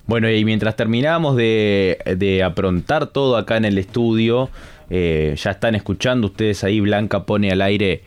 Bueno, y mientras terminamos de aprontar todo acá en el estudio, ya están escuchando ustedes ahí, Blanca pone al aire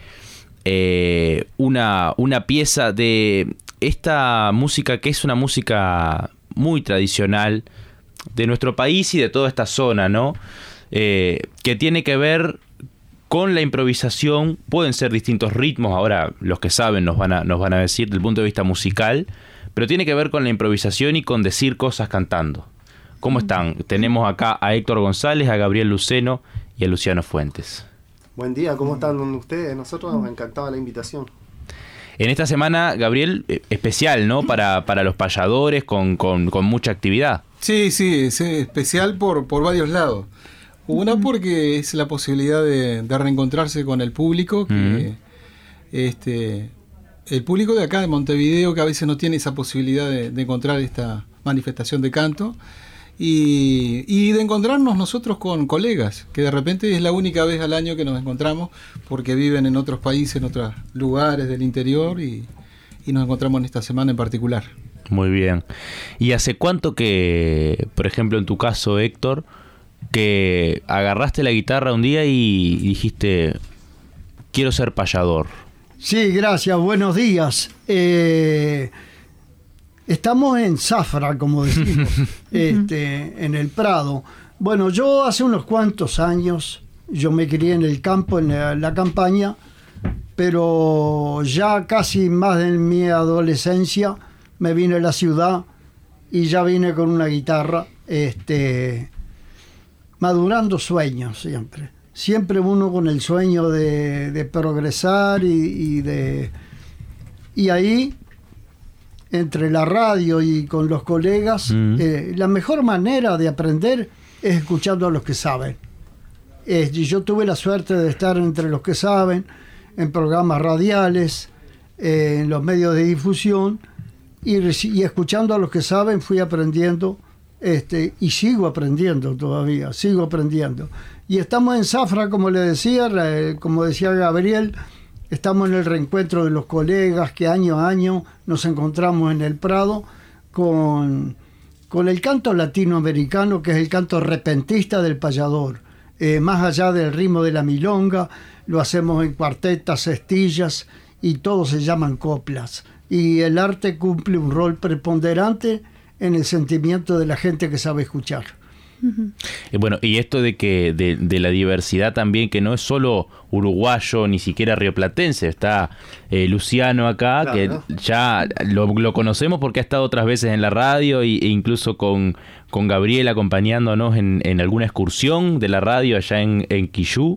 una pieza de esta música que es una música muy tradicional de nuestro país y de toda esta zona, ¿no? Que tiene que ver con la improvisación. Pueden ser distintos ritmos, ahora los que saben nos van a decir del punto de vista musical, pero tiene que ver con la improvisación y con decir cosas cantando. ¿Cómo están? Tenemos acá a Héctor González, a Gabriel Luceno y a Luciano Fuentes. Buen día, ¿cómo están ustedes? Nosotros nos encantaba la invitación. En esta semana, Gabriel, especial, ¿no? Para los payadores, con mucha actividad. Sí, es especial por varios lados. Una porque es la posibilidad de reencontrarse con el público, que el público de acá de Montevideo, que a veces no tiene esa posibilidad de encontrar esta manifestación de canto, y de encontrarnos nosotros con colegas, que de repente es la única vez al año que nos encontramos, porque viven en otros países, en otros lugares del interior, y nos encontramos en esta semana en particular. Muy bien. ¿Y hace cuánto que, por ejemplo, en tu caso, Héctor, que agarraste la guitarra un día y dijiste, quiero ser payador? Sí, gracias, buenos días. Estamos en Zafra, como decimos, en el Prado. Bueno, yo hace unos cuantos años, yo me crié en el campo, en la campaña, pero ya casi más de mi adolescencia me vine a la ciudad y ya vine con una guitarra, madurando sueños siempre. Siempre uno con el sueño de progresar y ahí, entre la radio y con los colegas, la mejor manera de aprender es escuchando a los que saben. Yo tuve la suerte de estar entre los que saben, en programas radiales, en los medios de difusión, y escuchando a los que saben fui aprendiendo, y sigo aprendiendo todavía, sigo aprendiendo. Y estamos en Zafra, como le decía, como decía Gabriel, estamos en el reencuentro de los colegas que año a año nos encontramos en el Prado con el canto latinoamericano, que es el canto repentista del payador. Más allá del ritmo de la milonga, lo hacemos en cuartetas, cestillas, y todos se llaman coplas. Y el arte cumple un rol preponderante en el sentimiento de la gente que sabe escuchar. Bueno, y esto de que de la diversidad también, que no es solo uruguayo, ni siquiera rioplatense, está Luciano acá, claro, que ya lo conocemos porque ha estado otras veces en la radio e incluso con Gabriel acompañándonos en alguna excursión de la radio allá en Quillú.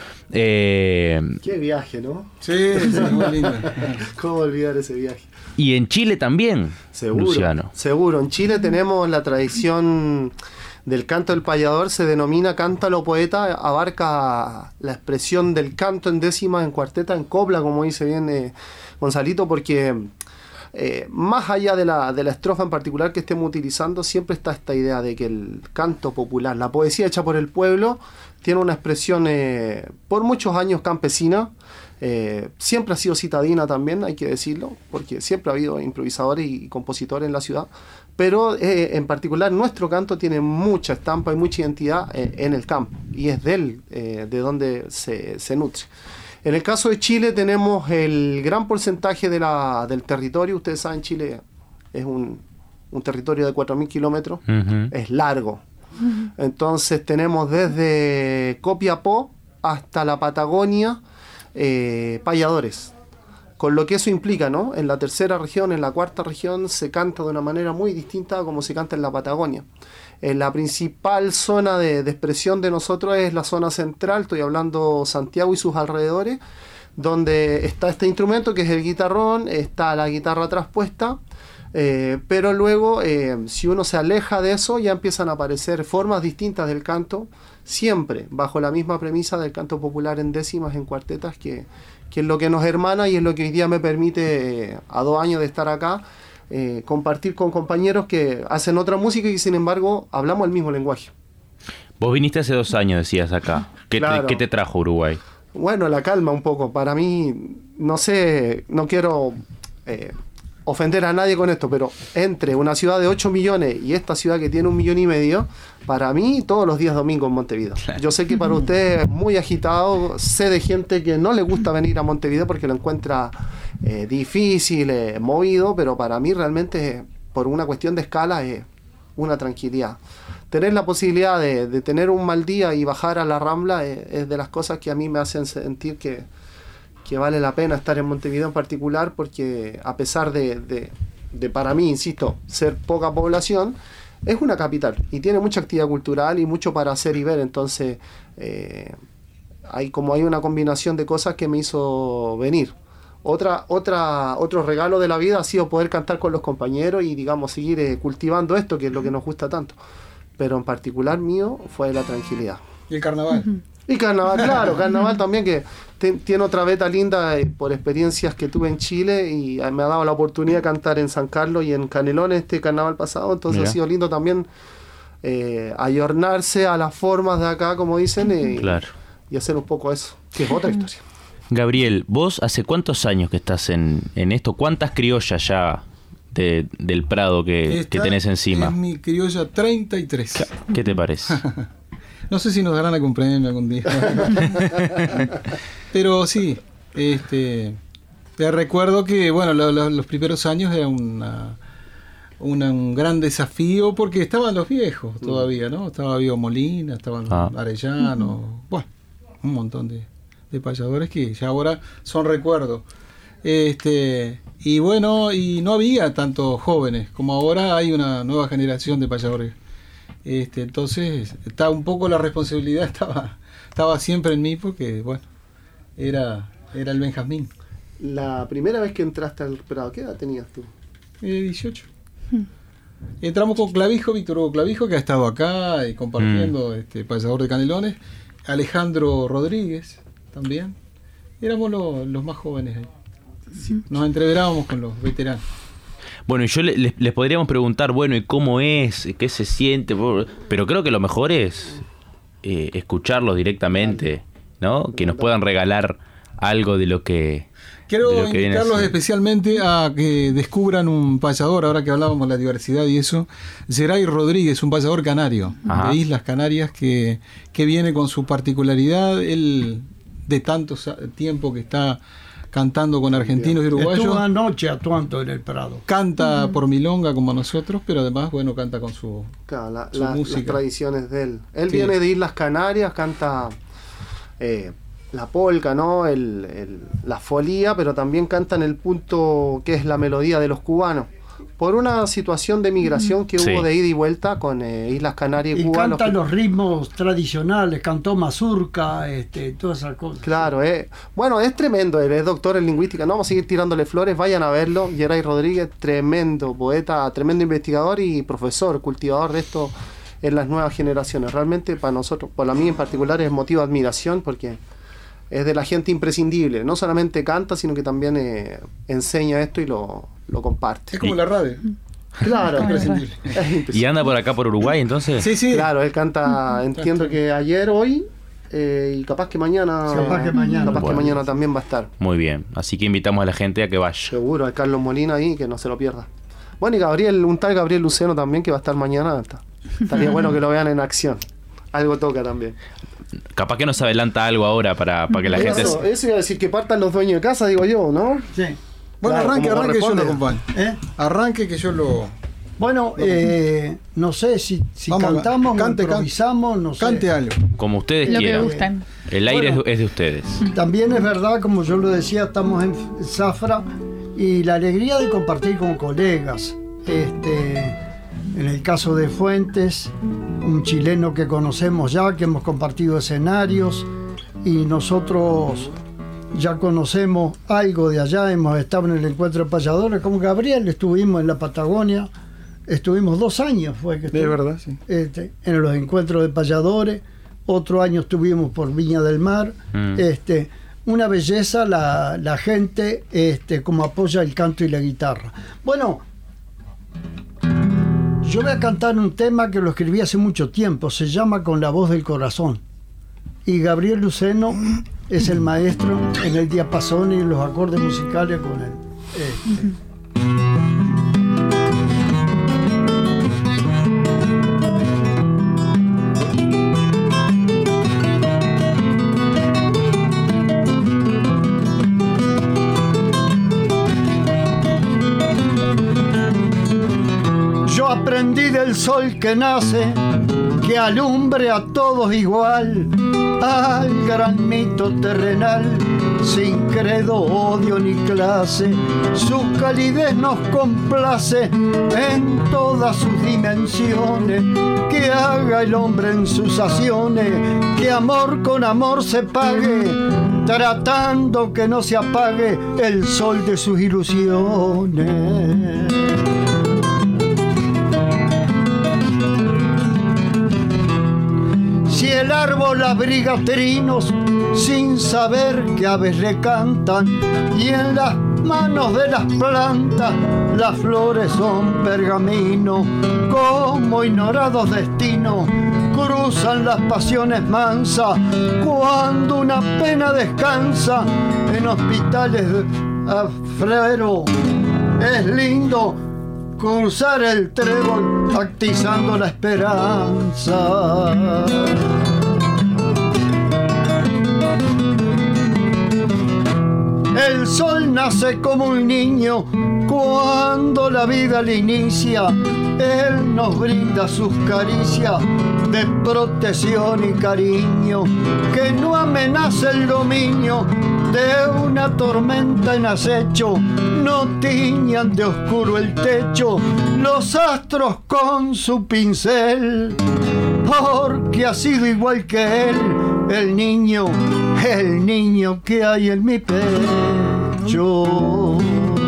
Qué viaje, ¿no? Sí, muy lindo. ¿Cómo olvidar ese viaje? Y en Chile también, seguro, Luciano. Seguro, en Chile tenemos la tradición del canto del payador, se denomina cántalo poeta, abarca la expresión del canto en décimas, en cuarteta, en copla, como dice bien Gonzalito, porque más allá de la estrofa en particular que estemos utilizando, siempre está esta idea de que el canto popular, la poesía hecha por el pueblo, tiene una expresión por muchos años campesina, siempre ha sido citadina también, hay que decirlo, porque siempre ha habido improvisadores y compositores en la ciudad, pero en particular nuestro canto tiene mucha estampa y mucha identidad en el campo, y es de donde se nutre. En el caso de Chile tenemos el gran porcentaje del territorio. Ustedes saben, Chile es un territorio de 4.000 kilómetros, es largo. Entonces tenemos desde Copiapó hasta la Patagonia payadores, con lo que eso implica, ¿no? En la tercera región, en la cuarta región se canta de una manera muy distinta a como se canta en la Patagonia. La principal zona de expresión de nosotros es la zona central, estoy hablando Santiago y sus alrededores, donde está este instrumento que es el guitarrón, está la guitarra traspuesta, pero luego si uno se aleja de eso ya empiezan a aparecer formas distintas del canto, siempre bajo la misma premisa del canto popular en décimas, en cuartetas, que es lo que nos hermana y es lo que hoy día me permite, a 2 años de estar acá, compartir con compañeros que hacen otra música y sin embargo hablamos el mismo lenguaje. Vos viniste hace 2 años, decías acá. Claro. ¿Qué te trajo Uruguay? Bueno, la calma un poco. Para mí, no sé, no quiero ofender a nadie con esto, pero entre una ciudad de 8 millones y esta ciudad que tiene 1,5 millones, para mí todos los días domingos en Montevideo. Yo sé que para ustedes es muy agitado, sé de gente que no le gusta venir a Montevideo porque lo encuentra difícil, movido, pero para mí realmente por una cuestión de escala es una tranquilidad. Tener la posibilidad de tener un mal día y bajar a la Rambla es de las cosas que a mí me hacen sentir que vale la pena estar en Montevideo en particular, porque a pesar de para mí, insisto, ser poca población, es una capital y tiene mucha actividad cultural y mucho para hacer y ver. Entonces hay una combinación de cosas que me hizo venir. Otro regalo de la vida ha sido poder cantar con los compañeros y, digamos, seguir cultivando esto, que es lo que nos gusta tanto. Pero en particular mío fue la tranquilidad. ¿Y el carnaval? Y carnaval, claro, carnaval también, que tiene otra beta linda por experiencias que tuve en Chile, y me ha dado la oportunidad de cantar en San Carlos y en Canelones este carnaval pasado. Entonces ha sido lindo también ayornarse a las formas de acá, como dicen, y hacer un poco eso, que es otra historia. Gabriel, vos hace cuántos años que estás en esto, ¿cuántas criollas ya del Prado que tenés encima? Es mi criolla 33. ¿Qué te parece? No sé si nos darán algún premio algún día. Pero sí, te recuerdo que bueno, los primeros años era un gran desafío, porque estaban los viejos todavía, ¿no? Estaba Vivo Molina, estaban Arellano, bueno, un montón de payadores que ya ahora son recuerdos. Y bueno, y no había tantos jóvenes como ahora. Hay una nueva generación de payadores. Entonces está un poco la responsabilidad estaba siempre en mí, porque bueno, era el Benjamín. La primera vez que entraste al Prado, ¿qué edad tenías tú? 18. Entramos con Clavijo, Víctor Hugo Clavijo, que ha estado acá y compartiendo, payador de Canelones. Alejandro Rodríguez también. Éramos los más jóvenes ahí. Nos entreverábamos con los veteranos. Bueno, y yo les podríamos preguntar, bueno, ¿y cómo es? ¿Qué se siente? Pero creo que lo mejor es escucharlos directamente, ¿no? Que nos puedan regalar algo de lo que... Quiero invitarlos especialmente a que descubran un payador, ahora que hablábamos de la diversidad y eso. Geray Rodríguez, un payador canario, de Islas Canarias, que viene con su particularidad. Él, de tanto tiempo que está cantando con argentinos y uruguayos. Estuvo anoche actuando en el Prado. Canta por milonga como nosotros, pero además, bueno, canta con su, su música. Las tradiciones de él. Él viene de Islas Canarias, canta la polca, ¿no? La folía, pero también canta en el punto que es la melodía de los cubanos. Por una situación de migración que hubo de ida y vuelta con Islas Canarias y Cuba. Y canta los ritmos tradicionales, cantó mazurca, todas esas cosas. Claro, bueno, es tremendo, él es doctor en lingüística, no vamos a seguir tirándole flores, vayan a verlo. Geray Rodríguez, tremendo poeta, tremendo investigador y profesor, cultivador de esto en las nuevas generaciones. Realmente para nosotros, para mí en particular, es motivo de admiración, porque es de la gente imprescindible. No solamente canta, sino que también enseña esto y lo comparte. Es como la radio. Claro, imprescindible. ¿Y anda por acá por Uruguay entonces? Sí. Claro, él canta, entiendo que ayer, hoy, y capaz que mañana. Capaz que mañana también va a estar. Muy bien, así que invitamos a la gente a que vaya. Seguro, a Carlos Molina ahí, que no se lo pierda. Bueno, y un tal Gabriel Luceno también, que va a estar mañana. Estaría bueno que lo vean en acción. Algo toca también. Capaz que nos adelanta algo ahora para que la gente... Eso iba a decir, que partan los dueños de casa, digo yo, ¿no? Sí. Bueno, claro, arranque, yo lo acompaño. Arranque que yo lo... Bueno, no sé si cantamos, improvisamos, no sé. Cante algo. Como ustedes lo quieran. Que gustan. El aire es de ustedes. También es verdad, como yo lo decía, estamos en Zafra y la alegría de compartir con colegas. En el caso de Fuentes, un chileno que conocemos ya, que hemos compartido escenarios, y nosotros ya conocemos algo de allá, hemos estado en el encuentro de payadores. Con Gabriel estuvimos en la Patagonia, estuvimos 2 años, fue que de verdad, sí. En los encuentros de payadores. Otro año estuvimos por Viña del Mar. Una belleza la gente, como apoya el canto y la guitarra. Bueno, yo voy a cantar un tema que lo escribí hace mucho tiempo, se llama Con la voz del corazón. Y Gabriel Luceno es el maestro en el diapasón y en los acordes musicales con él. aprendí del sol que nace, que alumbre a todos igual, al gran mito terrenal, sin credo, odio ni clase. Su calidez nos complace en todas sus dimensiones. Que haga el hombre en sus acciones, que amor con amor se pague, tratando que no se apague el sol de sus ilusiones. Si el árbol abriga trinos sin saber que aves le cantan, y en las manos de las plantas las flores son pergamino, como ignorados destinos cruzan las pasiones mansas cuando una pena descansa en hospitales de afrero. Es lindo cruzar el trébol atizando la esperanza. El sol nace como un niño cuando la vida le inicia. Él nos brinda sus caricias de protección y cariño, que no amenaza el dominio de una tormenta en acecho. No tiñan de oscuro el techo los astros con su pincel, porque ha sido igual que él el niño que hay en mi pecho.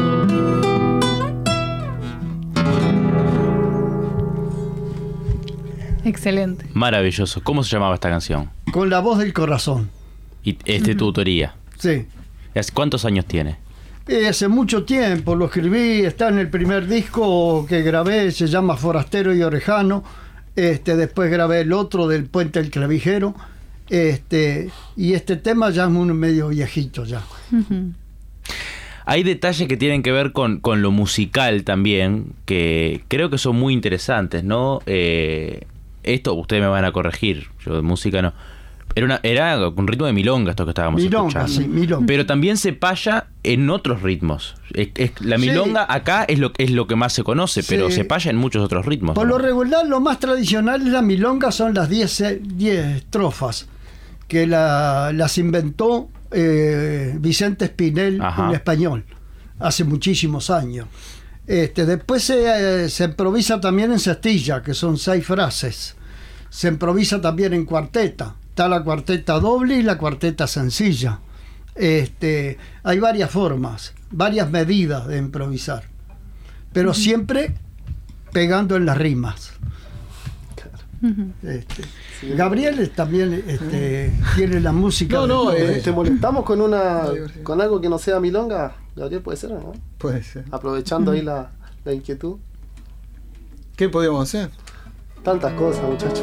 Excelente. Maravilloso. ¿Cómo se llamaba esta canción? Con la voz del corazón. Y tu autoría. Sí. ¿Cuántos años tiene? Hace mucho tiempo, lo escribí, está en el primer disco que grabé, se llama Forastero y Orejano. Después grabé el otro del Puente del Clavijero. Y este tema ya es medio viejito ya. Uh-huh. Hay detalles que tienen que ver con lo musical también, que creo que son muy interesantes, ¿no? Esto, ustedes me van a corregir, yo de música no. Era un ritmo de milonga esto que estábamos escuchando. Sí, milonga. Pero también se paya en otros ritmos. La milonga acá es lo que más se conoce, pero se paya en muchos otros ritmos. Por lo regular, lo más tradicional de la milonga son las 10 estrofas, que las inventó Vicente Espinel en español, hace muchísimos años. Después se improvisa también en cestilla, que son 6 frases. Se improvisa también en cuarteta. Está la cuarteta doble y la cuarteta sencilla. Hay varias formas, varias medidas de improvisar, pero siempre pegando en las rimas. Gabriel también tiene la música. ¿Te molestamos con algo que no sea milonga? Gabriel, ¿puede ser o no? Puede ser. Aprovechando ahí la inquietud. ¿Qué podíamos hacer? Tantas cosas, muchachos.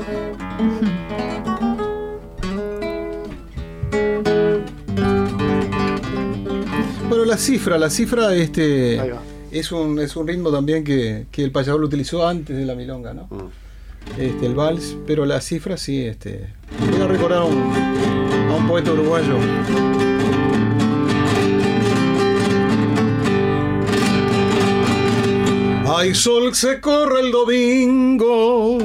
Bueno, la cifra es un ritmo también que el payador lo utilizó antes de la milonga, ¿no? El vals, pero la cifra sí, voy a recordar a un poeta uruguayo. Ay, sol se corre el domingo.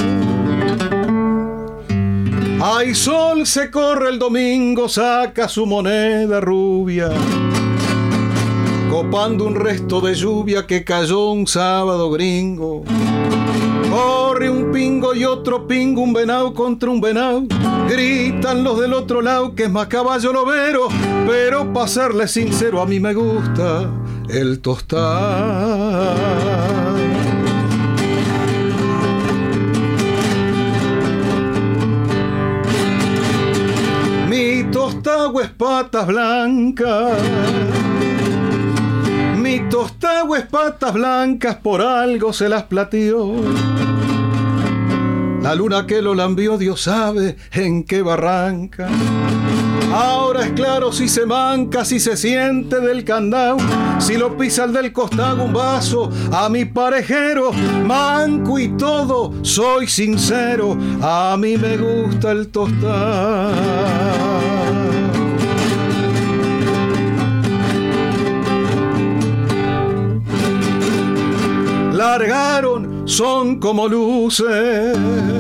Ay, sol se corre el domingo, saca su moneda rubia, copando un resto de lluvia que cayó un sábado gringo. Corre un pingo y otro pingo, un venao contra un venao. Gritan los del otro lado que es más caballo lobero, pero para serle sincero a mí me gusta el tostar. Mi tostagua es patas blancas. Mi tostagua es patas blancas, por algo se las plateó. La luna que lo lambió, Dios sabe en qué barranca. Ahora es claro si se manca, si se siente del candao, si lo pisa el del costado un vaso. A mi parejero, manco y todo, soy sincero, a mí me gusta el tostar. Largaron son como luces.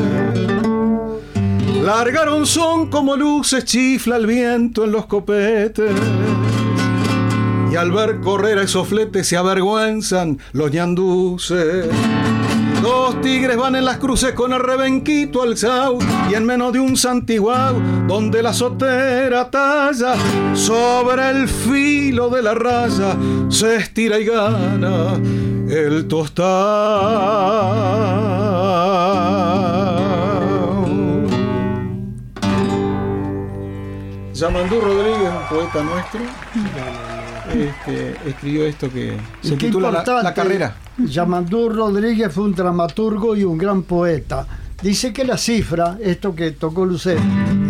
Largaron son como luces, chifla el viento en los copetes. Y al ver correr a esos fletes se avergüenzan los ñanduces. Dos tigres van en las cruces con el rebenquito alzao, y en menos de un santiguao, donde la sotera talla, sobre el filo de la raya, se estira y gana el tostado. Yamandú Rodríguez, un poeta nuestro, escribió esto que se titula La Carrera. Yamandú Rodríguez fue un dramaturgo y un gran poeta. Dice que la cifra, esto que tocó Lucero,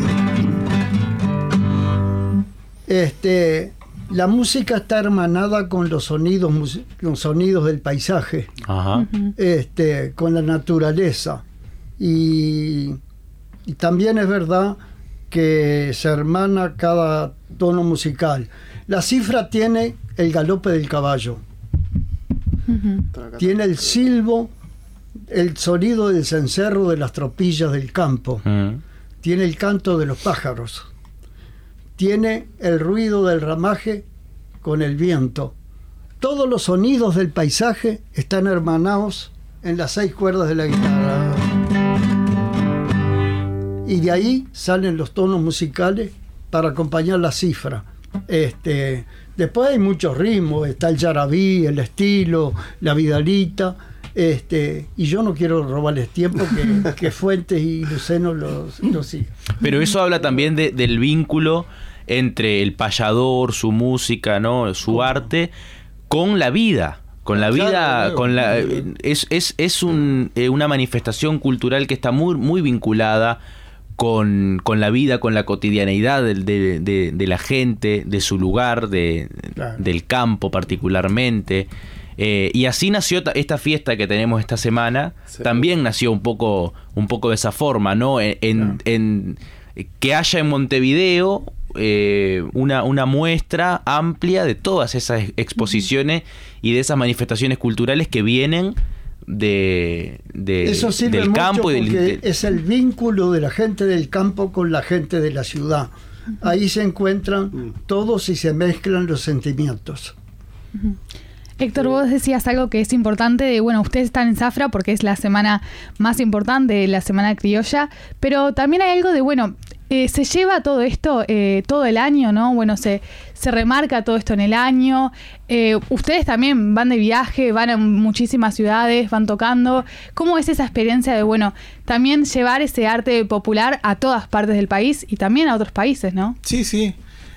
la música está hermanada con los sonidos del paisaje. Ajá. Con la naturaleza. Y también es verdad que se hermana cada tono musical. La cifra tiene el galope del caballo, tiene el silbo, el sonido del cencerro de las tropillas del campo, tiene el canto de los pájaros, tiene el ruido del ramaje con el viento. Todos los sonidos del paisaje están hermanados en las 6 cuerdas de la guitarra. Y de ahí salen los tonos musicales para acompañar la cifra. Después hay muchos ritmos, está el yarabí, el estilo, la vidalita, y yo no quiero robarles tiempo que Fuentes y Luceno lo sigan. Pero eso habla también del vínculo entre el payador, su música, ¿no? Su arte, con la vida. Con la vida, claro, con la es una manifestación cultural que está muy vinculada con la vida, con la cotidianeidad de la gente, de su lugar, del campo particularmente. Y así nació esta fiesta que tenemos esta semana. Sí. También nació un poco de esa forma, ¿no? En que haya en Montevideo una muestra amplia de todas esas exposiciones y de esas manifestaciones culturales que vienen eso sirve del mucho campo y porque es el vínculo de la gente del campo con la gente de la ciudad. Ahí se encuentran todos y se mezclan los sentimientos. Héctor, vos decías algo que es importante, ustedes están en Zafra porque es la semana más importante, la semana criolla, pero también hay algo de, se lleva todo esto todo el año, ¿no? Se remarca todo esto en el año. Ustedes también van de viaje, van a muchísimas ciudades, van tocando. ¿Cómo es esa experiencia de, también llevar ese arte popular a todas partes del país y también a otros países, ¿no? Sí.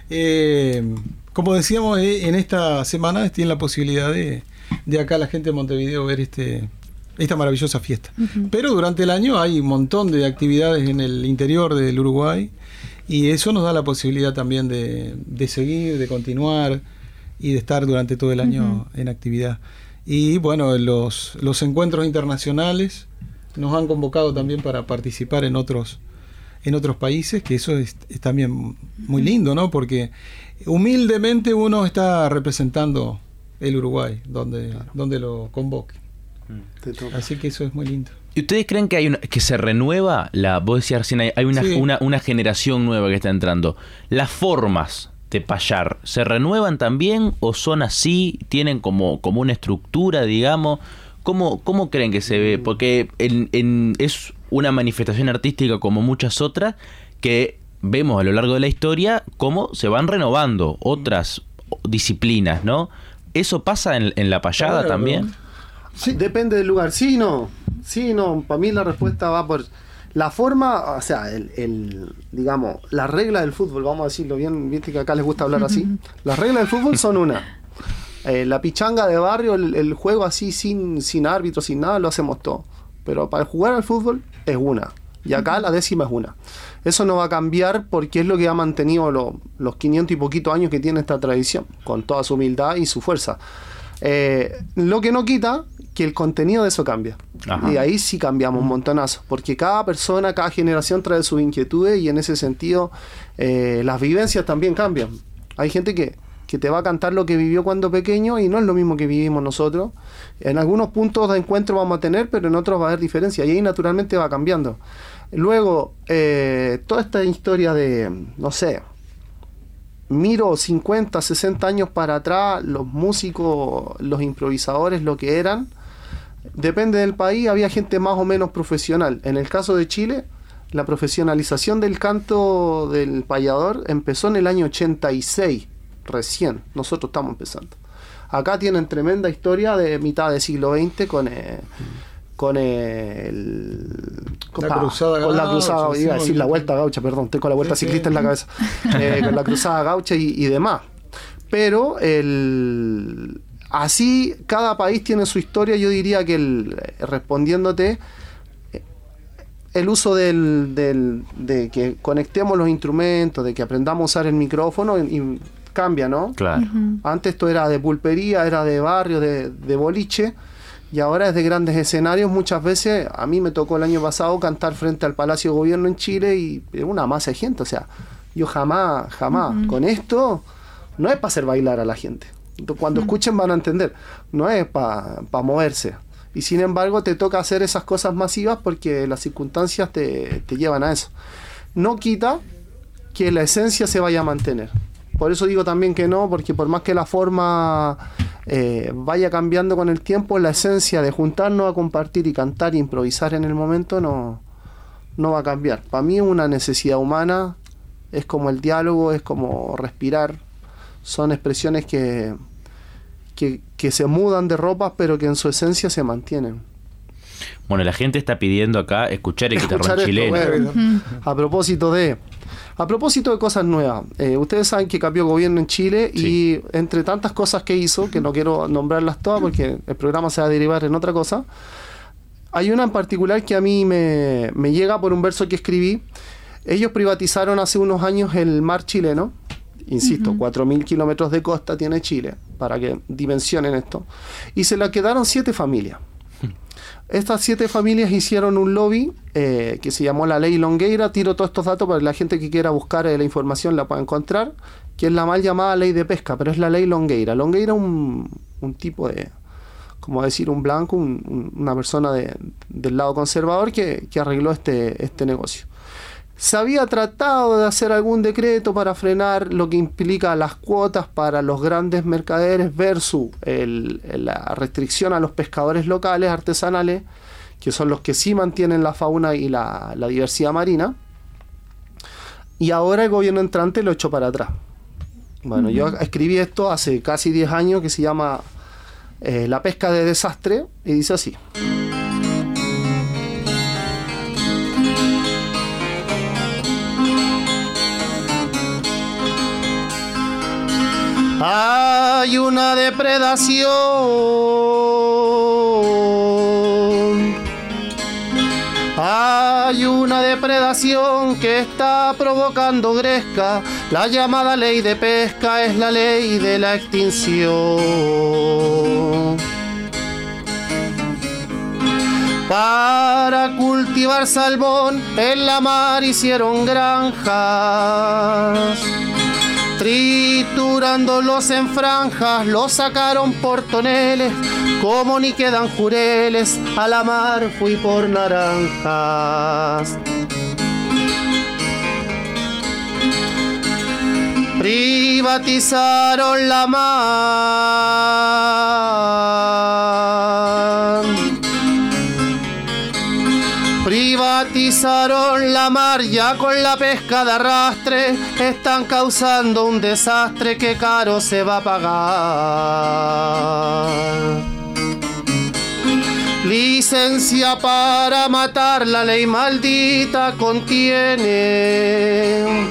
Como decíamos, en esta semana tienen la posibilidad de acá la gente de Montevideo ver esta maravillosa fiesta. Pero durante el año hay un montón de actividades en el interior del Uruguay y eso nos da la posibilidad también de seguir, de continuar y de estar durante todo el año en actividad. Y los encuentros internacionales nos han convocado también para participar en otros países, que eso es también muy lindo, ¿no? Porque humildemente uno está representando el Uruguay donde lo convoque. Así que eso es muy lindo. ¿Y ustedes creen que que se renueva vos decías recién, hay una generación nueva que está entrando? ¿Las formas de payar se renuevan también o son así? ¿Tienen como una estructura, digamos? ¿Cómo creen que se ve? Porque es una manifestación artística como muchas otras que vemos a lo largo de la historia cómo se van renovando otras disciplinas, ¿no? ¿Eso pasa en la payada también? Sí. Depende del lugar. Sí, no. Para mí la respuesta va por la forma, o sea, digamos, la regla del fútbol, vamos a decirlo bien, viste que acá les gusta hablar así. Las reglas del fútbol son una. La pichanga de barrio, el juego así sin árbitro, sin nada, lo hacemos todo. Pero para jugar al fútbol es una. Y acá la 10ª es una. Eso no va a cambiar porque es lo que ha mantenido los 500 y poquitos años que tiene esta tradición, con toda su humildad y su fuerza. Lo que no quita que el contenido de eso cambia. Ajá. Y ahí sí cambiamos un montonazo, porque cada persona, cada generación trae sus inquietudes y en ese sentido las vivencias también cambian. Hay gente que que te va a cantar lo que vivió cuando pequeño y no es lo mismo que vivimos nosotros. En algunos puntos de encuentro vamos a tener, pero en otros va a haber diferencia y ahí naturalmente va cambiando. Luego, toda esta historia de, no sé, miro 50, 60 años para atrás, los músicos, los improvisadores, lo que eran, depende del país, había gente más o menos profesional. En el caso de Chile, la profesionalización del canto del payador empezó en el año 86, recién, nosotros estamos empezando. Acá tienen tremenda historia de mitad del siglo XX con la cruzada, iba a decir la vuelta gaucha, perdón, estoy con la vuelta ciclista en la cabeza, con la cruzada gaucha y demás. Pero así cada país tiene su historia. Yo diría que respondiéndote, el uso de que conectemos los instrumentos, de que aprendamos a usar el micrófono y cambia, ¿no? Claro. Antes esto era de pulpería, era de barrio, de boliche, y ahora es de grandes escenarios. Muchas veces, a mí me tocó el año pasado cantar frente al Palacio de Gobierno en Chile y era una masa de gente. O sea, yo jamás, con esto no es para hacer bailar a la gente. Cuando escuchen van a entender, no es para moverse. Y sin embargo te toca hacer esas cosas masivas porque las circunstancias te llevan a eso. No quita que la esencia se vaya a mantener. Por eso digo también que no, porque por más que la forma vaya cambiando con el tiempo, la esencia de juntarnos a compartir y cantar e improvisar en el momento no va a cambiar. Para mí es una necesidad humana, es como el diálogo, es como respirar. Son expresiones que se mudan de ropas, pero que en su esencia se mantienen. Bueno, la gente está pidiendo acá escuchar el guitarrón chileno. Bueno, a propósito de cosas nuevas, ustedes saben que cambió gobierno en Chile, sí. Y entre tantas cosas que hizo, que no quiero nombrarlas todas porque el programa se va a derivar en otra cosa, hay una en particular que a mí me llega por un verso que escribí. Ellos privatizaron hace unos años el mar chileno. Insisto, 4.000 kilómetros de costa tiene Chile, para que dimensionen esto. Y se la quedaron 7 familias. Estas 7 familias hicieron un lobby que se llamó la Ley Longueira. Tiro todos estos datos para que la gente que quiera buscar la información la pueda encontrar, que es la mal llamada Ley de Pesca, pero es la Ley Longueira. Longueira es un tipo de, como decir, un blanco, una persona del lado conservador que arregló este negocio. Se había tratado de hacer algún decreto para frenar lo que implica las cuotas para los grandes mercaderes versus la restricción a los pescadores locales, artesanales, que son los que sí mantienen la fauna y la diversidad marina. Y ahora el gobierno entrante lo echó para atrás. Bueno, yo escribí esto hace casi 10 años, que se llama La pesca de desastre, y dice así. Hay una depredación, hay una depredación que está provocando gresca. La llamada ley de pesca es la ley de la extinción. Para cultivar salmón en la mar hicieron granjas. Triturándolos en franjas, los sacaron por toneles, como ni quedan jureles, a la mar fui por naranjas. Privatizaron la mar. Privatizaron la mar, ya con la pesca de arrastre están causando un desastre que caro se va a pagar. Licencia para matar, la ley maldita contiene,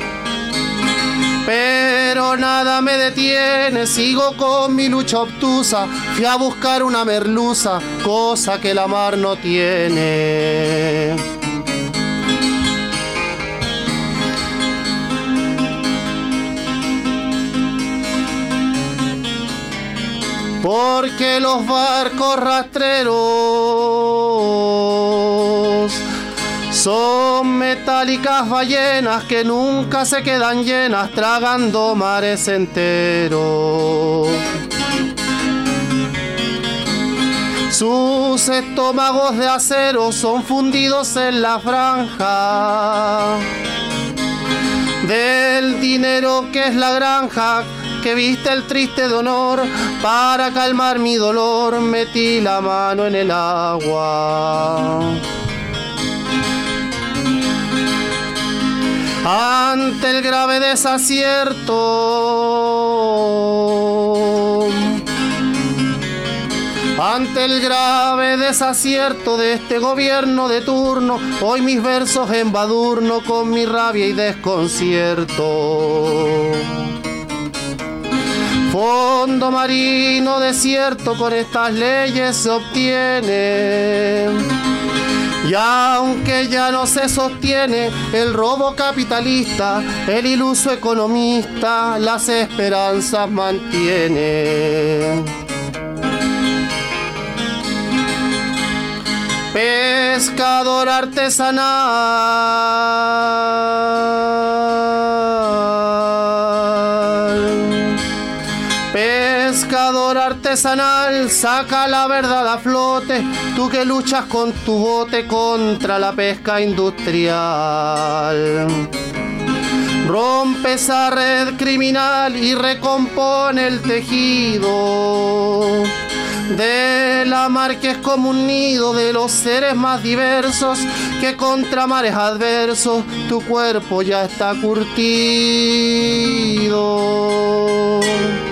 pero nada me detiene, sigo con mi lucha obtusa. Fui a buscar una merluza, cosa que la mar no tiene. Porque los barcos rastreros Son metálicas ballenas que nunca se quedan llenas, tragando mares enteros. Sus estómagos de acero son fundidos en la franja del dinero que es la granja que viste el triste dolor. Para calmar mi dolor metí la mano en el agua. Ante el grave desacierto, ante el grave desacierto de este gobierno de turno, hoy mis versos embadurno con mi rabia y desconcierto. Fondo marino desierto con estas leyes se obtiene. Y aunque ya no se sostiene el robo capitalista, el iluso economista las esperanzas mantiene. Pescador artesanal, pescador artesanal, saca la verdad a flote, tú que luchas con tu bote contra la pesca industrial. Rompe esa red criminal y recompone el tejido de la mar que es como un nido de los seres más diversos, que contra mares adversos tu cuerpo ya está curtido.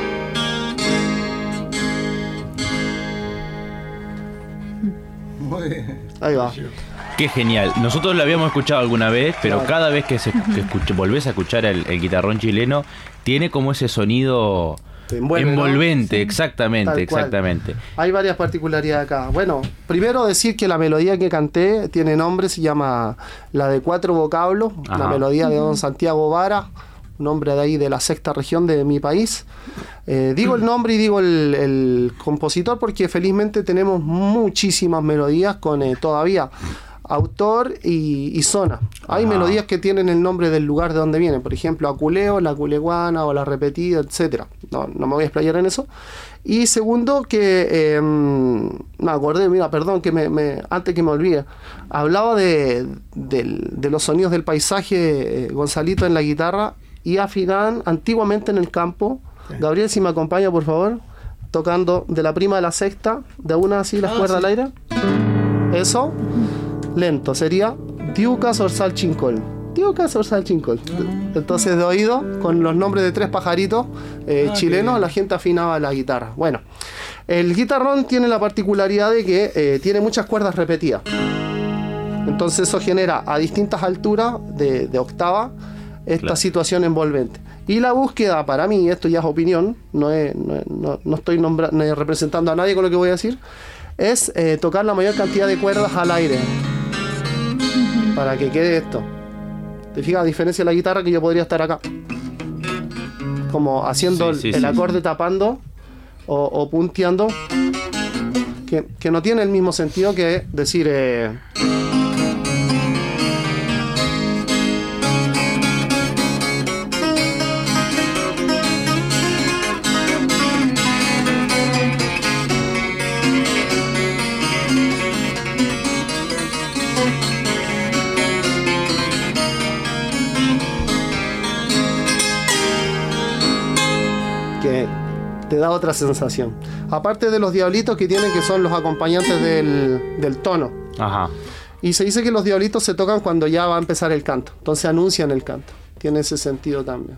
Muy bien. Ahí va. Qué genial. Nosotros lo habíamos escuchado alguna vez, pero cada vez que volvés a escuchar el guitarrón chileno, tiene como ese sonido envolvente, ¿no? Exactamente, exactamente. Hay varias particularidades acá. Bueno, primero decir que la melodía que canté tiene nombre, se llama la de 4 vocablos, la melodía de don Santiago Vara, un hombre de ahí de la 6ª región de mi país. Digo el nombre y digo el compositor porque felizmente tenemos muchísimas melodías con todavía autor y zona. Hay melodías que tienen el nombre del lugar de donde vienen, por ejemplo, Aculeo, la Culeguana o la Repetida, etcétera. No me voy a explayar en eso. Y segundo, que me acordé, mira, perdón, que antes que me olvide, hablaba de los sonidos del paisaje, Gonzalito en la guitarra, y afinan antiguamente en el campo. Gabriel, si me acompaña, por favor, tocando de la prima a la sexta, de una así las cuerdas al aire. Eso. Lento, sería Tiuca Zorzal Chincol. Tiuca Zorzal Chincol. Entonces de oído, con los nombres de 3 pajaritos chilenos, la gente afinaba la guitarra. Bueno, el guitarrón tiene la particularidad de que tiene muchas cuerdas repetidas. Entonces eso genera a distintas alturas de octava esta situación envolvente. Y la búsqueda, para mí, esto ya es opinión, no estoy representando a nadie con lo que voy a decir, es tocar la mayor cantidad de cuerdas al aire para que quede esto. ¿Te fijas? A diferencia de la guitarra, que yo podría estar acá como haciendo el acorde tapando o punteando, que no tiene el mismo sentido que decir te da otra sensación. Aparte de los diablitos que tienen, que son los acompañantes del tono. Ajá. Y se dice que los diablitos se tocan cuando ya va a empezar el canto. Entonces anuncian el canto. Tiene ese sentido también.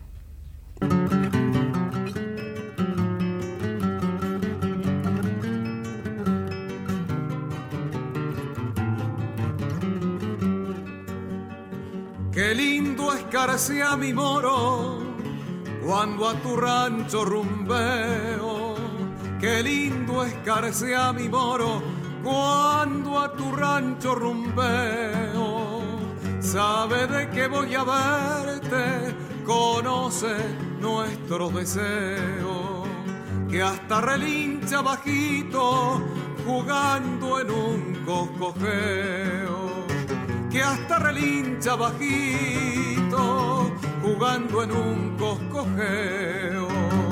Qué lindo escarcea mi moro cuando a tu rancho rumbeo. Qué lindo escarcea mi moro cuando a tu rancho rumbeo. Sabe de que voy a verte, conoce nuestro deseo, que hasta relincha bajito jugando en un coscojeo. que hasta relincha bajito, jugando en un coscojeo.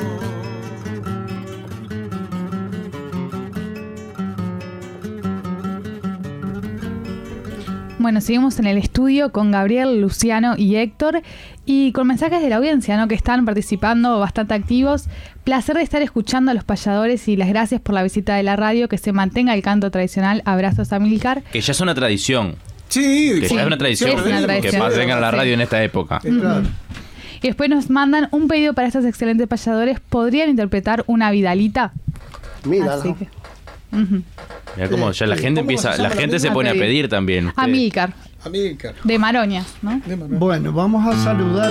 Bueno, seguimos en el estudio con Gabriel, Luciano y Héctor y con mensajes de la audiencia, ¿no? Que están participando bastante activos. Placer de estar escuchando a los payadores y las gracias por la visita de la radio, que se mantenga el canto tradicional. Abrazos a Milcar. Que ya es una tradición. Sí, Que ya es una tradición. Es una tradición. Que pasen a la radio en esta época. Claro. Y después nos mandan un pedido para estos excelentes payadores. ¿Podrían interpretar una Vidalita? Mira, Así ¿no? que... Ujú. Mirá cómo ya la gente ¿Cómo empieza, se llama la la gente se misma? pone a A pedir. pedir también. A ustedes. Milcar, Amílcar. de Maroña, ¿no? Bueno, vamos a saludar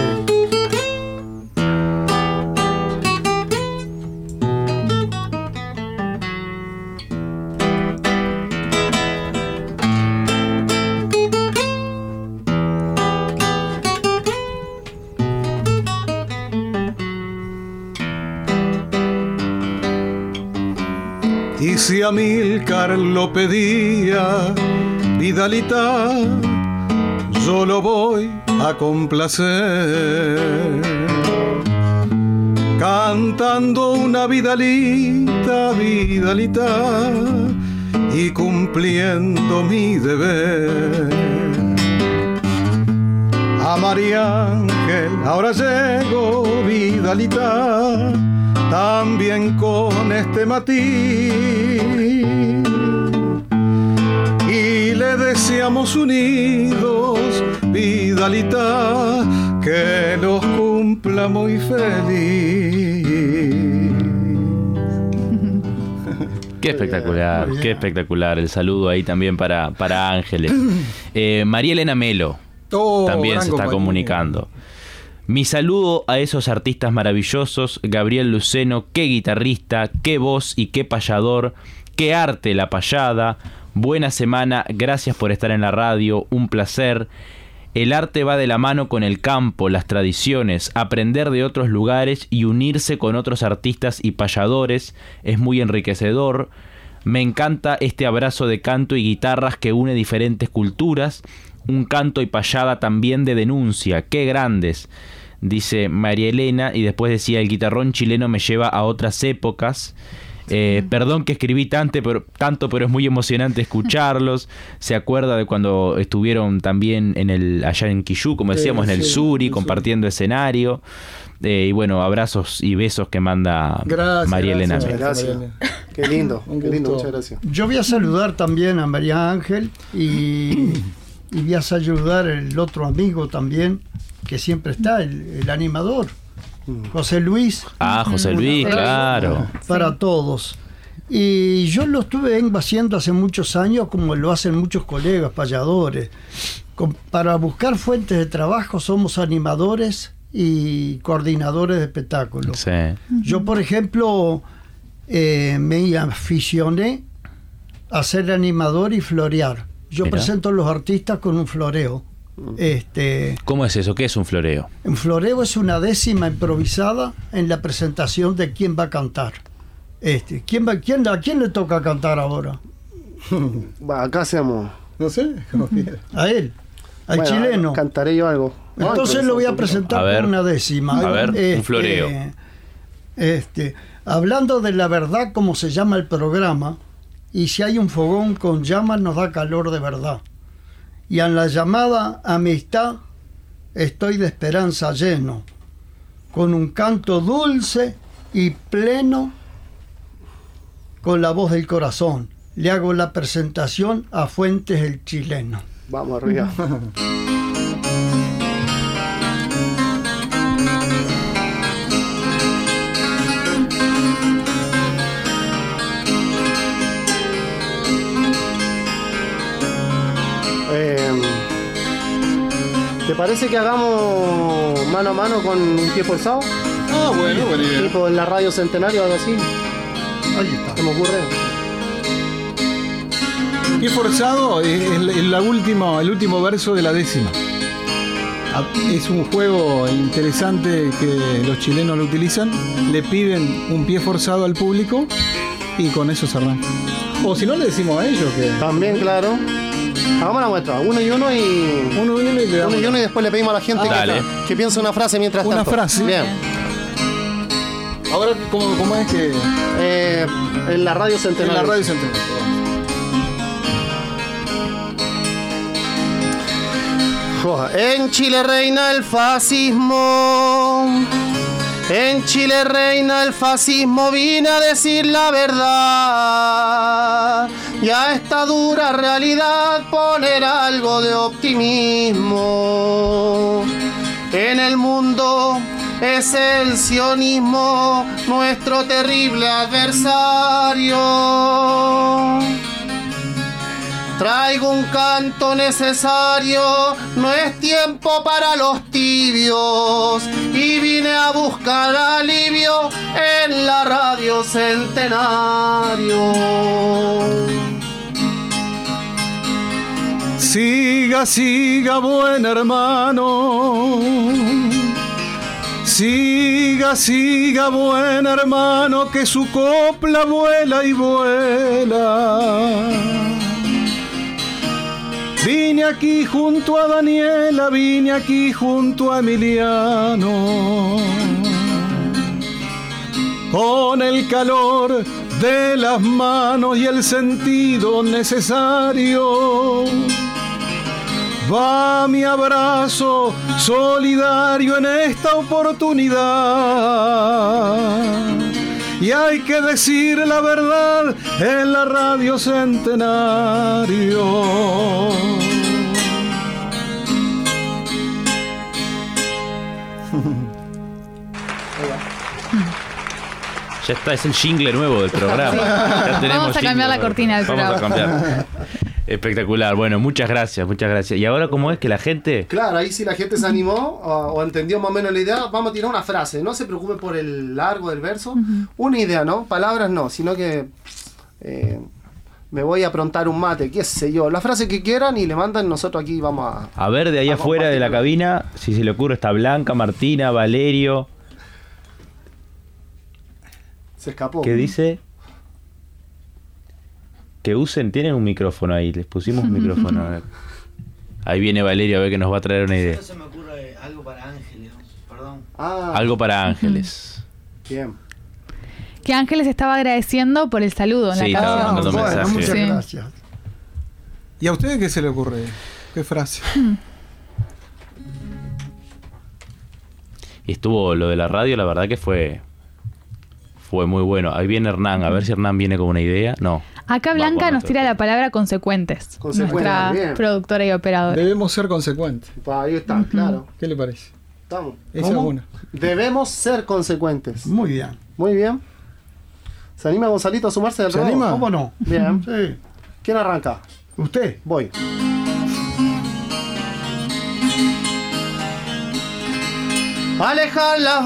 Y si Amílcar lo pedía, Vidalita, yo lo voy a complacer. Cantando una Vidalita, Vidalita, y cumpliendo mi deber. A María Ángel ahora llego, Vidalita, también con este matiz, y le deseamos unidos, Vidalita, que los cumpla muy feliz. Qué espectacular el saludo ahí también para Ángeles. María Elena Melo también se está comunicando. Mi saludo a esos artistas maravillosos, Gabriel Luceno, qué guitarrista, qué voz y qué payador, qué arte la payada. Buena semana, gracias por estar en la radio, un placer. El arte va de la mano con el campo, las tradiciones, aprender de otros lugares y unirse con otros artistas y payadores es muy enriquecedor. Me encanta este abrazo de canto y guitarras que une diferentes culturas, un canto y payada también de denuncia, qué grandes. Dice María Elena, y después decía, el guitarrón chileno me lleva a otras épocas. Perdón que escribí tanto, pero es muy emocionante escucharlos. Se acuerda de cuando estuvieron también allá en Quillú, como decíamos, en el Suri, compartiendo escenario. Y bueno, abrazos y besos que manda María Elena. Gracias. Qué lindo, muchas gracias. Yo voy a saludar también a María Ángel y voy a saludar el otro amigo también, que siempre está, el animador, José Luis. José Luis, claro. Para todos. Y yo lo estuve haciendo hace muchos años, como lo hacen muchos colegas payadores. Para buscar fuentes de trabajo somos animadores y coordinadores de espectáculos. Sí. Yo, por ejemplo, me aficioné a ser animador y florear. Yo presento a los artistas con un floreo. ¿Cómo es eso? ¿Qué es un floreo? Un floreo es una décima improvisada en la presentación de quién va a cantar. ¿A quién le toca cantar ahora? Acá hacemos. No sé. A él, al chileno. Cantaré yo algo. Entonces lo voy a presentar con una décima. A ver, un floreo. Hablando de la verdad, como se llama el programa, y si hay un fogón con llamas nos da calor de verdad. Y en la llamada amistad estoy de esperanza lleno, con un canto dulce y pleno, con la voz del corazón. Le hago la presentación a Fuentes el chileno. Vamos arriba. ¿Te parece que hagamos mano a mano con un pie forzado? Bueno, buena idea. Tipo en la radio Centenario o algo así. Ahí está. ¿Se me ocurre? Pie forzado es el último verso de la décima. Es un juego interesante que los chilenos lo utilizan. Le piden un pie forzado al público y con eso se arranca. O si no, le decimos a ellos que... También, claro. Hagamos la muestra, uno y le damos. Uno y después le pedimos a la gente que piense una frase mientras tanto. Una frase. Bien. Ahora, ¿cómo es que...? En la radio Centenario. En la radio Centenario. En Chile reina el fascismo. En Chile reina el fascismo, vine a decir la verdad. Y a esta dura realidad poner algo de optimismo. En el mundo es el sionismo nuestro terrible adversario. Traigo un canto necesario, no es tiempo para los tibios. Y vine a buscar alivio en la radio Centenario. Siga, siga, buen hermano. Siga, siga, buen hermano, que su copla vuela y vuela. Vine aquí junto a Daniela, vine aquí junto a Emiliano, con el calor de las manos y el sentido necesario. Va mi abrazo solidario en esta oportunidad. Y hay que decir la verdad en la radio Centenario. Ya está, es el jingle nuevo del programa. Ya tenemos Vamos a cambiar la cortina del programa. Vamos a cambiar. Espectacular. Bueno, muchas gracias, muchas gracias. ¿Y ahora cómo es que la gente...? Claro, ahí sí la gente se animó o entendió más o menos la idea. Vamos a tirar una frase. No se preocupe por el largo del verso. Una idea, ¿no? Palabras no, sino que me voy a aprontar un mate, qué sé yo. La frase que quieran y le mandan, nosotros aquí vamos a ver, de ahí afuera de la cabina, si se le ocurre, está Blanca, Martina, Valerio. Se escapó. ¿Qué dice? Que usen, tienen un micrófono ahí, les pusimos un micrófono. A ver. Ahí viene Valerio a ver que nos va a traer una idea. Esto se me ocurre algo para Ángeles, perdón. Algo para Ángeles. Bien. Que Ángeles estaba agradeciendo por el saludo en la estaba canción. mandando mensajes. Muchas Sí. gracias. ¿Y a ustedes qué se le ocurre? ¿Qué frase? Y estuvo lo de la radio, la verdad que fue muy bueno. Ahí viene Hernán, a ver si Hernán viene con una idea. No. Acá Blanca nos tira la palabra consecuentes. Consecuentes, nuestra bien. productora y operadora. Debemos ser consecuentes. Ahí está, claro. ¿Qué le parece? Estamos. Esa es una. Debemos ser consecuentes. Muy bien. Muy bien. ¿Se anima Gonzalito a sumarse del ¿Se ruedo? anima? ¿Cómo no? Bien. Sí. ¿Quién arranca? ¿Usted? Voy. Alejar las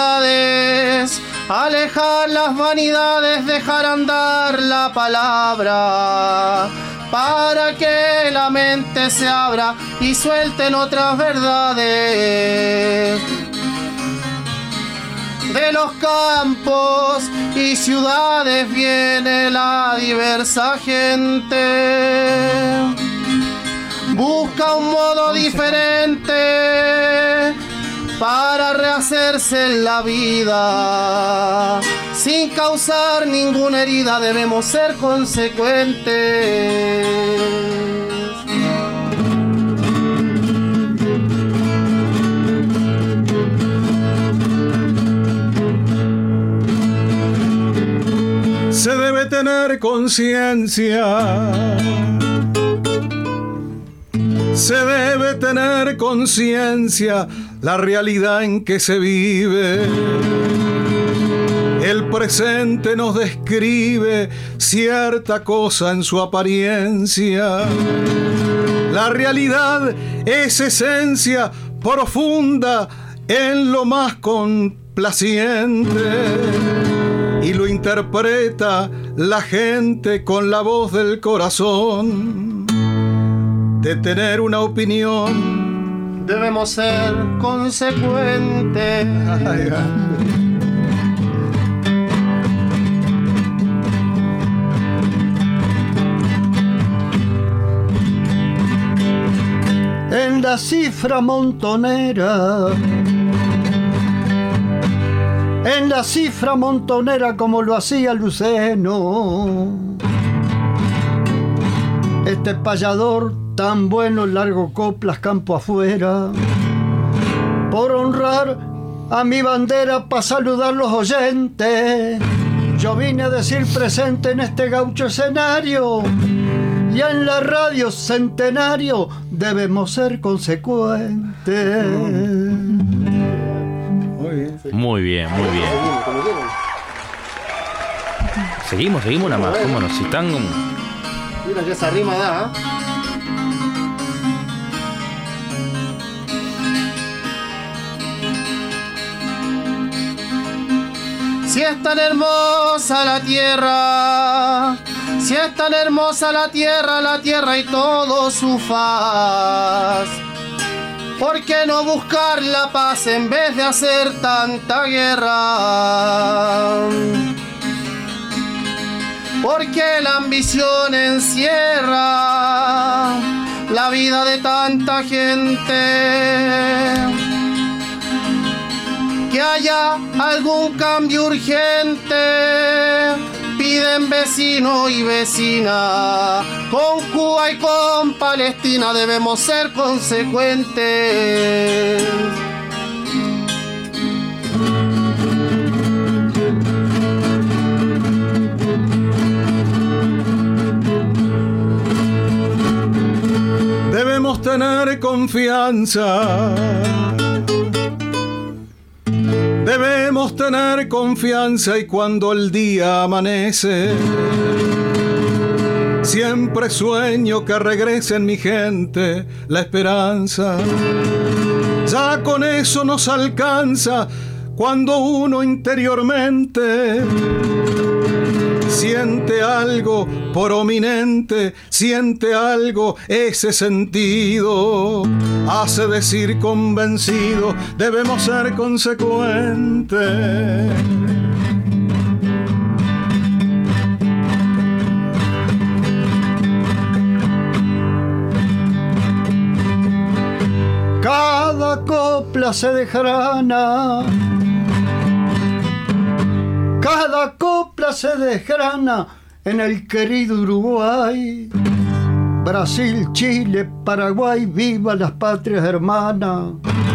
vanidades, dejar andar la palabra, para que la mente se abra y suelten otras verdades. De los campos y ciudades viene la diversa gente. Busca un modo diferente para rehacerse en la vida. Sin causar ninguna herida debemos ser consecuentes. Se debe tener conciencia. Se debe tener conciencia la realidad en que se vive. El presente nos describe cierta cosa en su apariencia. La realidad es esencia profunda en lo más complaciente. Y lo interpreta la gente con la voz del corazón. De tener una opinión debemos ser consecuentes. en la cifra montonera. En la cifra montonera como lo hacía Luceno. Este payador tan bueno, largo coplas campo afuera. Por honrar a mi bandera, para saludar los oyentes, yo vine a decir presente en este gaucho escenario. Y en la radio Centenario debemos ser consecuentes. Muy bien, muy bien. Seguimos nada más. ¿Cómo no? Si están... Mira que esa rima da, ¿eh? Si es tan hermosa la tierra, si es tan hermosa la tierra y todo su faz, ¿por qué no buscar la paz en vez de hacer tanta guerra? Porque la ambición encierra la vida de tanta gente. Que haya algún cambio urgente, piden vecino y vecina. Con Cuba y con Palestina debemos ser consecuentes. Debemos tener confianza. Debemos tener confianza y cuando el día amanece, siempre sueño que regrese en mi gente la esperanza. Ya con eso nos alcanza cuando uno interiormente siente algo prominente, siente algo, ese sentido hace decir convencido, debemos ser consecuentes. Cada copla se desgrana, cada copla se desgrana en el querido Uruguay. Brasil, Chile, Paraguay, viva las patrias hermanas.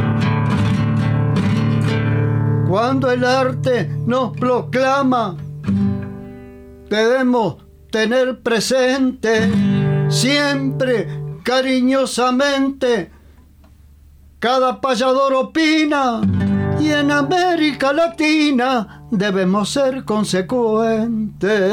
Cuando el arte nos proclama, debemos tener presente siempre, cariñosamente, cada payador opina. Y en América Latina debemos ser consecuentes.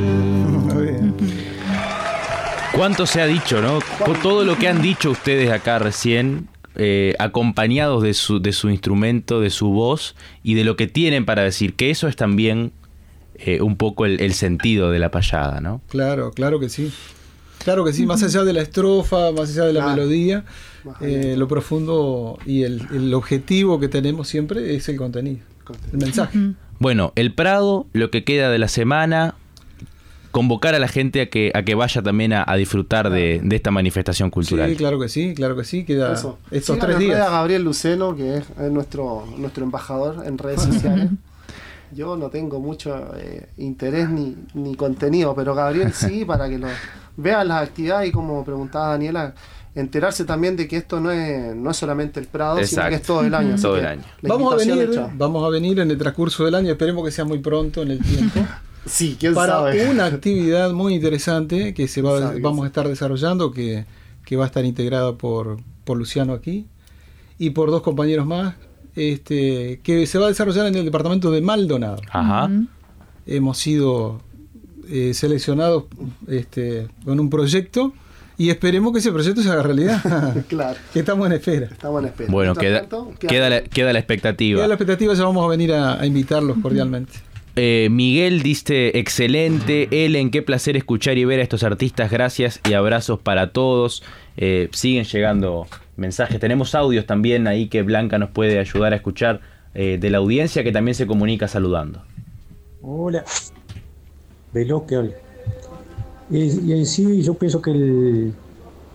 ¿Cuánto se ha dicho, no? Todo lo que han dicho ustedes acá recién, acompañados de su instrumento, de su voz y de lo que tienen para decir, que eso es también un poco el sentido de la payada, ¿no? Claro que sí. Claro que sí, más allá de la estrofa, más allá de la melodía, lo profundo y el objetivo que tenemos siempre es el contenido, el mensaje. Bueno, el Prado, lo que queda de la semana, convocar a la gente a que vaya también a disfrutar de esta manifestación cultural. Sí, claro que sí, queda eso. Estos Sigan 3 días. A Gabriel Luceno, que es nuestro embajador en redes sociales. Yo no tengo mucho interés ni contenido, pero Gabriel sí, para que lo vean las actividades y, como preguntaba Daniela, enterarse también de que esto no es solamente el Prado, Exacto. sino que es todo el año. Todo el año. Vamos a venir en el transcurso del año, esperemos que sea muy pronto en el tiempo. Sí, quién para sabe. Una actividad muy interesante que vamos a estar desarrollando, que va a estar integrada por Luciano aquí y por 2 compañeros más, que se va a desarrollar en el departamento de Maldonado. Ajá. Hemos sido seleccionados con un proyecto y esperemos que ese proyecto se haga realidad. Claro. Que estamos en espera. Bueno, queda la expectativa. Queda la expectativa, ya vamos a venir a invitarlos cordialmente. Miguel diste excelente. Ellen, qué placer escuchar y ver a estos artistas. Gracias y abrazos para todos. Siguen llegando mensajes. Tenemos audios también ahí que Blanca nos puede ayudar a escuchar de la audiencia, que también se comunica saludando. Hola. Veloz que hola. Y en sí yo pienso que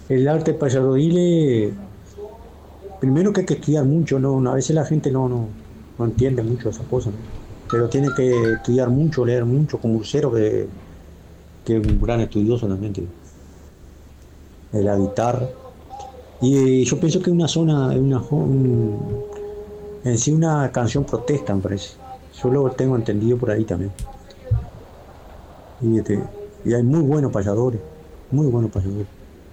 El arte payadoril, primero que hay que estudiar mucho, ¿no? A veces la gente no entiende mucho esas cosas, ¿no? Pero tiene que estudiar mucho, leer mucho, como Lucero, que es un gran estudioso también de la guitarra. Y yo pienso que en sí una canción protesta, me parece. Yo lo tengo entendido por ahí también. Y hay muy buenos payadores, muy buenos payadores.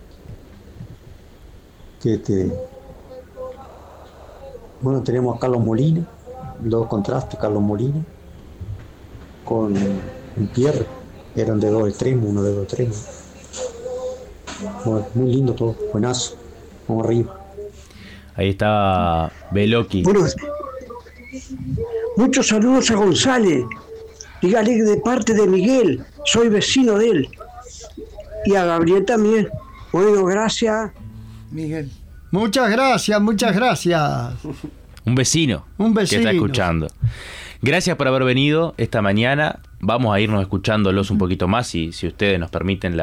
Bueno, tenemos a Carlos Molina, dos contrastes, Carlos Molina, con un Pierre, eran de dos extremos, uno de dos extremos. Bueno, muy lindo todo, buenazo, vamos arriba. Ahí está Beloki. Bueno, muchos saludos a González, dígale de parte de Miguel, soy vecino de él, y a Gabriel también. Bueno, gracias. Miguel. Muchas gracias. Un vecino que está escuchando. Gracias por haber venido esta mañana. Vamos a irnos escuchándolos un poquito más, si ustedes nos permiten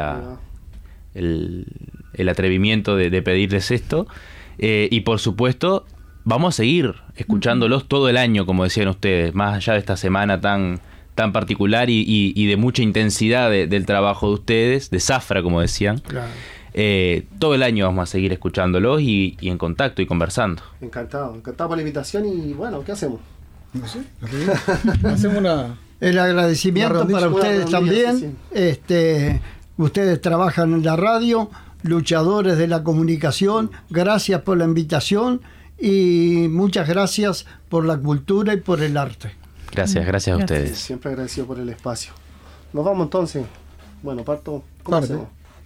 el atrevimiento de pedirles esto. Y por supuesto, vamos a seguir escuchándolos todo el año, como decían ustedes, más allá de esta semana tan particular y de mucha intensidad del trabajo de ustedes, de Zafra, como decían. Claro. Todo el año vamos a seguir escuchándolos y en contacto y conversando. Encantado por la invitación y bueno, ¿qué hacemos? No sé, hacemos el agradecimiento para ustedes también. Sí. Ustedes trabajan en la radio, luchadores de la comunicación. Gracias por la invitación y muchas gracias por la cultura y por el arte. Gracias a ustedes. Siempre agradecido por el espacio. Nos vamos entonces. Bueno, parto. ¿Cómo hacemos?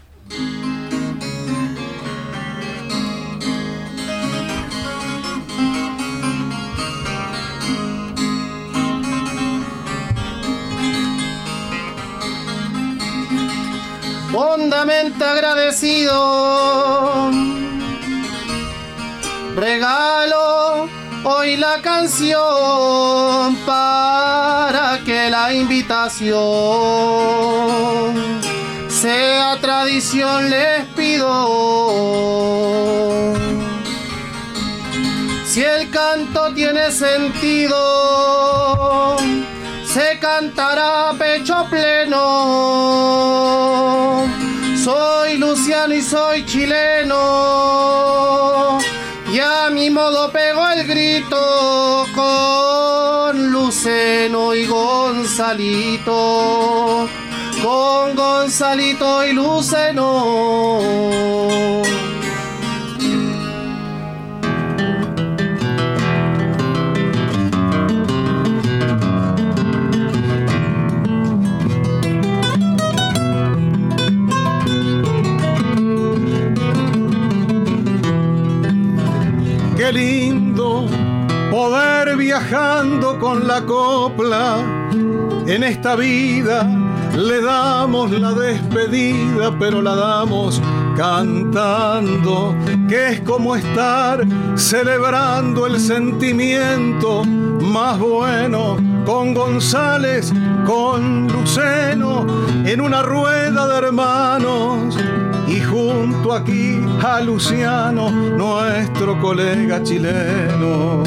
Hondamente agradecido, regalo hoy la canción para que la invitación sea tradición, les pido. Si el canto tiene sentido, se cantará a pecho pleno. Soy Luciano y soy chileno, y a mi modo pego el grito con Luceno y Gonzalito, con Gonzalito y Luceno. Qué lindo poder viajando con la copla. En esta vida le damos la despedida, pero la damos cantando, que es como estar celebrando el sentimiento más bueno, con González, con Luceno, en una rueda de hermanos. Y junto aquí a Luciano, nuestro colega chileno.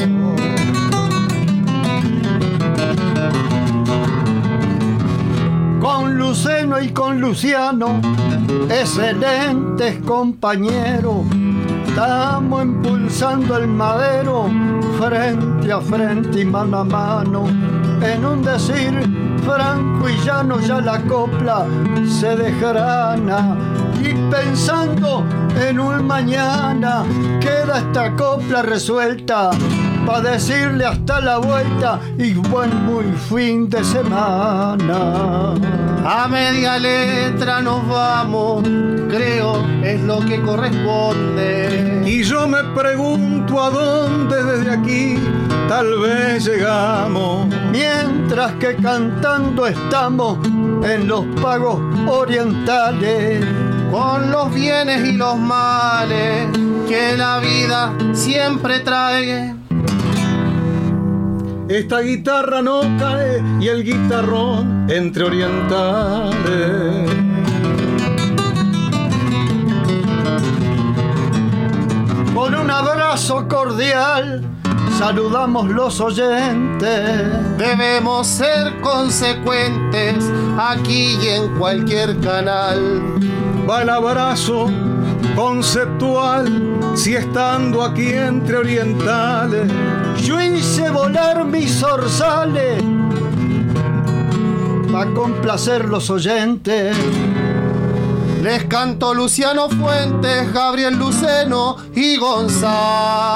Con Luceno y con Luciano, excelentes compañeros, estamos impulsando el madero frente a frente y mano a mano. En un decir franco y llano ya la copla se desgrana, y pensando en un mañana queda esta copla resuelta para decirle hasta la vuelta y muy fin de semana. A media letra nos vamos, creo es lo que corresponde. Y yo me pregunto a dónde desde aquí tal vez llegamos. Mientras que cantando estamos en los pagos orientales, con los bienes y los males que la vida siempre trae. Esta guitarra no cae y el guitarrón entre orientales. Con un abrazo cordial saludamos los oyentes. Debemos ser consecuentes aquí y en cualquier canal. Va el abrazo conceptual, si estando aquí entre orientales. Yo hice volar mis zorzales para complacer los oyentes. Les canto Luciano Fuentes, Gabriel Luceno y González.